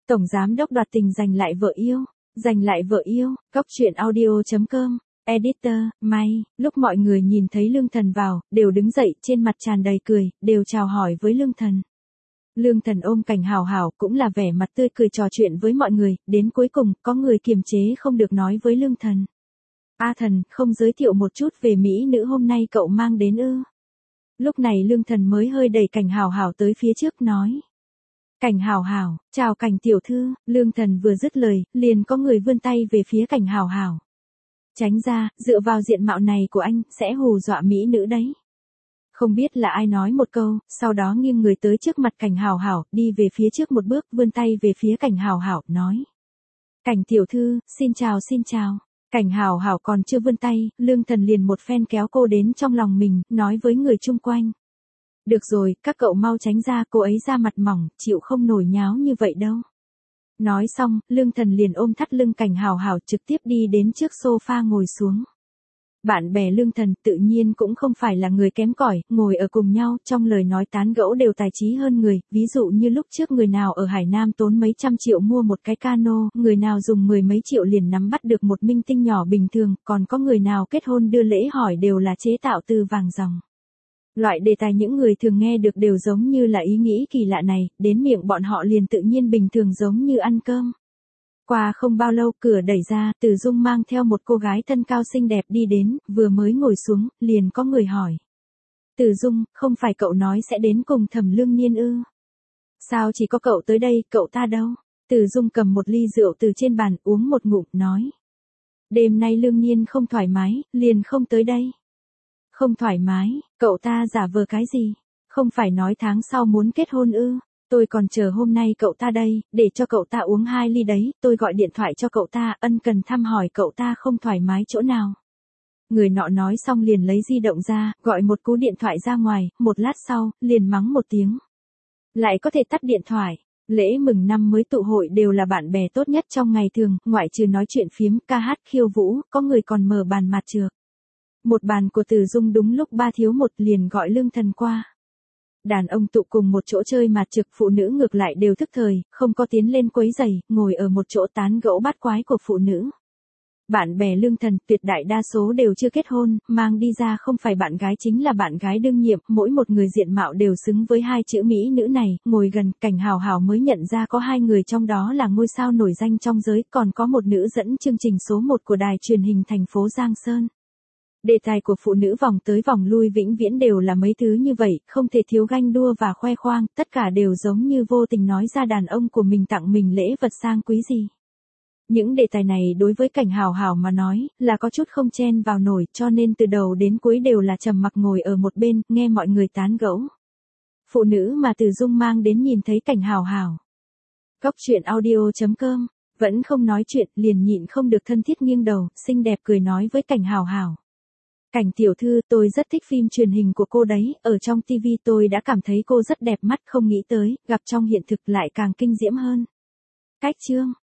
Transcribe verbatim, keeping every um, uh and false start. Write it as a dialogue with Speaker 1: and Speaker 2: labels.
Speaker 1: Tổng giám đốc đoạt tình giành lại vợ yêu, giành lại vợ yêu, Cóc truyện audio chấm com, editor, May, lúc mọi người nhìn thấy Lương Thần vào, đều đứng dậy trên mặt tràn đầy cười, đều chào hỏi với Lương Thần. Lương Thần ôm Cảnh Hào Hào cũng là vẻ mặt tươi cười trò chuyện với mọi người, đến cuối cùng, có người kiềm chế không được nói với Lương Thần. A Thần, không giới thiệu một chút về mỹ nữ hôm nay cậu mang đến ư? Lúc này Lương Thần mới hơi đẩy Cảnh Hào Hào tới phía trước nói. Cảnh Hào Hào, chào Cảnh tiểu thư, Lương Thần vừa dứt lời, liền có người vươn tay về phía Cảnh Hào Hào. Tránh ra, dựa vào diện mạo này của anh, sẽ hù dọa mỹ nữ đấy. Không biết là ai nói một câu, sau đó nghiêng người tới trước mặt Cảnh Hào Hào, đi về phía trước một bước, vươn tay về phía Cảnh Hào Hào, nói. Cảnh tiểu thư, xin chào xin chào. Cảnh Hào Hào còn chưa vươn tay, Lương Thần liền một phen kéo cô đến trong lòng mình, nói với người chung quanh. Được rồi, các cậu mau tránh ra, cô ấy da mặt mỏng, chịu không nổi nháo như vậy đâu. Nói xong, Lương Thần liền ôm thắt lưng Cảnh Hào Hào trực tiếp đi đến trước sofa ngồi xuống. Bạn bè Lương Thần tự nhiên cũng không phải là người kém cỏi, ngồi ở cùng nhau, trong lời nói tán gẫu đều tài trí hơn người, ví dụ như lúc trước người nào ở Hải Nam tốn mấy trăm triệu mua một cái cano, người nào dùng mười mấy triệu liền nắm bắt được một minh tinh nhỏ bình thường, còn có người nào kết hôn đưa lễ hỏi đều là chế tạo từ vàng ròng. Loại đề tài những người thường nghe được đều giống như là ý nghĩ kỳ lạ này, đến miệng bọn họ liền tự nhiên bình thường giống như ăn cơm. Qua không bao lâu cửa đẩy ra, Từ Dung mang theo một cô gái thân cao xinh đẹp đi đến, vừa mới ngồi xuống, liền có người hỏi. Từ Dung, không phải cậu nói sẽ đến cùng Thẩm Lương Niên ư? Sao chỉ có cậu tới đây, cậu ta đâu? Từ Dung cầm một ly rượu từ trên bàn, uống một ngụm, nói. Đêm nay Lương Niên không thoải mái, liền không tới đây. Không thoải mái, cậu ta giả vờ cái gì? Không phải nói tháng sau muốn kết hôn ư? Tôi còn chờ hôm nay cậu ta đây, để cho cậu ta uống hai ly đấy, tôi gọi điện thoại cho cậu ta, ân cần thăm hỏi cậu ta không thoải mái chỗ nào. Người nọ nói xong liền lấy di động ra, gọi một cú điện thoại ra ngoài, một lát sau, liền mắng một tiếng. Lại có thể tắt điện thoại. Lễ mừng năm mới tụ hội đều là bạn bè tốt nhất trong ngày thường, ngoại trừ nói chuyện phiếm, ca hát khiêu vũ, có người còn mở bàn mặt trược. Một bàn của Từ Dung đúng lúc ba thiếu một liền gọi Lương Thần qua. Đàn ông tụ cùng một chỗ chơi mạt trực, phụ nữ ngược lại đều thức thời, không có tiến lên quấy rầy, ngồi ở một chỗ tán gẫu bát quái của phụ nữ. Bạn bè Lương Thần tuyệt đại đa số đều chưa kết hôn, mang đi ra không phải bạn gái chính là bạn gái đương nhiệm, mỗi một người diện mạo đều xứng với hai chữ mỹ nữ này, ngồi gần, Cảnh Hào Hào mới nhận ra có hai người trong đó là ngôi sao nổi danh trong giới, còn có một nữ dẫn chương trình số một của đài truyền hình thành phố Giang Sơn. Đề tài của phụ nữ vòng tới vòng lui vĩnh viễn đều là mấy thứ như vậy, không thể thiếu ganh đua và khoe khoang, tất cả đều giống như vô tình nói ra đàn ông của mình tặng mình lễ vật sang quý gì. Những đề tài này đối với Cảnh Hào Hào mà nói, là có chút không chen vào nổi, cho nên từ đầu đến cuối đều là trầm mặc ngồi ở một bên, nghe mọi người tán gẫu. Phụ nữ mà Từ Dung mang đến nhìn thấy Cảnh Hào Hào. Cóc truyện audio chấm com, vẫn không nói chuyện, liền nhịn không được thân thiết nghiêng đầu, xinh đẹp cười nói với Cảnh Hào Hào. Cảnh tiểu thư, tôi rất thích phim truyền hình của cô đấy, ở trong ti vi tôi đã cảm thấy cô rất đẹp mắt, không nghĩ tới, gặp trong hiện thực lại càng kinh diễm hơn. Cách chương